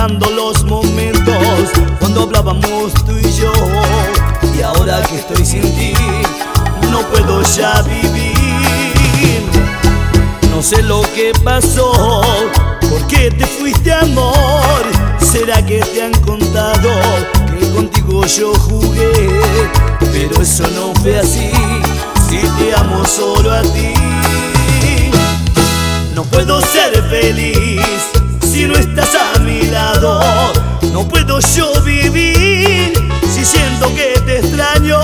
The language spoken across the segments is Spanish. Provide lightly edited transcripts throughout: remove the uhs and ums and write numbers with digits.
recordando los momentos cuando hablábamos tú y yo. Y ahora que estoy sin ti, no puedo ya vivir. No sé lo que pasó, ¿por qué te fuiste, amor? ¿Será que te han contado que contigo yo jugué? Pero eso no fue así, si te amo solo a ti. No puedo ser feliz si no estás a mi lado. No puedo yo vivir si siento que te extraño.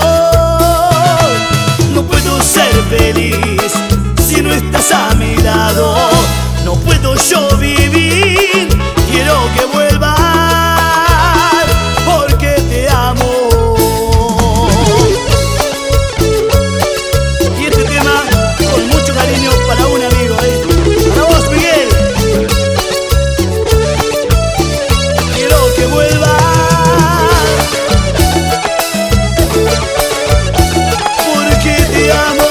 No puedo ser feliz si no estás a mi lado. No puedo yo vivir, quiero que vuelvas porque te amo. Y este tema con mucho cariño para un amigo, para vos, Miguel. Quiero que vuelvas porque te amo.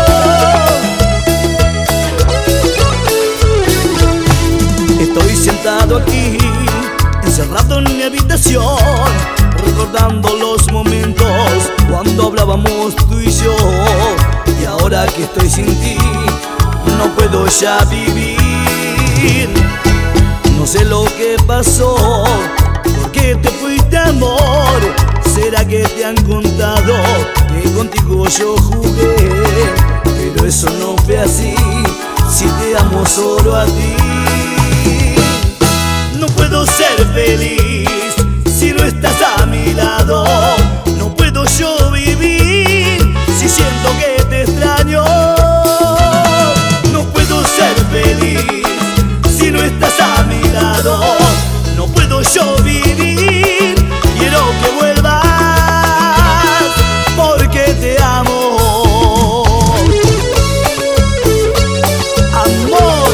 Estoy sentado aquí, encerrado en mi habitación, recordando los momentos cuando hablábamos tú y yo. Y ahora que estoy sin ti, no puedo ya vivir. No sé lo que pasó, ¿por qué te fuiste, amor? ¿Será que te han contado que contigo yo jugué? Pero eso no fue así, si te amo solo a ti. No puedo ser feliz si no estás a mi lado. No puedo yo vivir si siento que te extraño. No puedo ser feliz si no estás a mi lado. No puedo yo vivir, quiero que vuelvas porque te amo. Amor,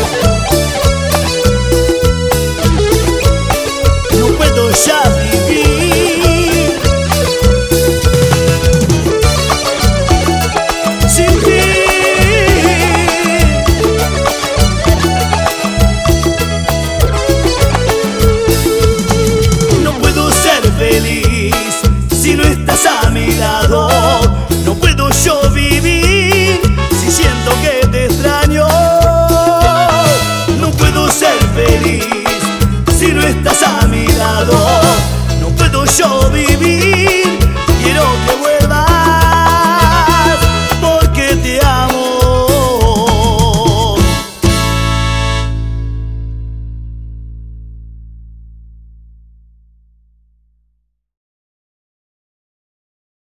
no puedo ya vivir sin ti. No puedo ser feliz si no estás a mi lado. No puedo yo vivir si siento que te extraño. No puedo ser feliz si no estás a mi lado. No puedo yo vivir.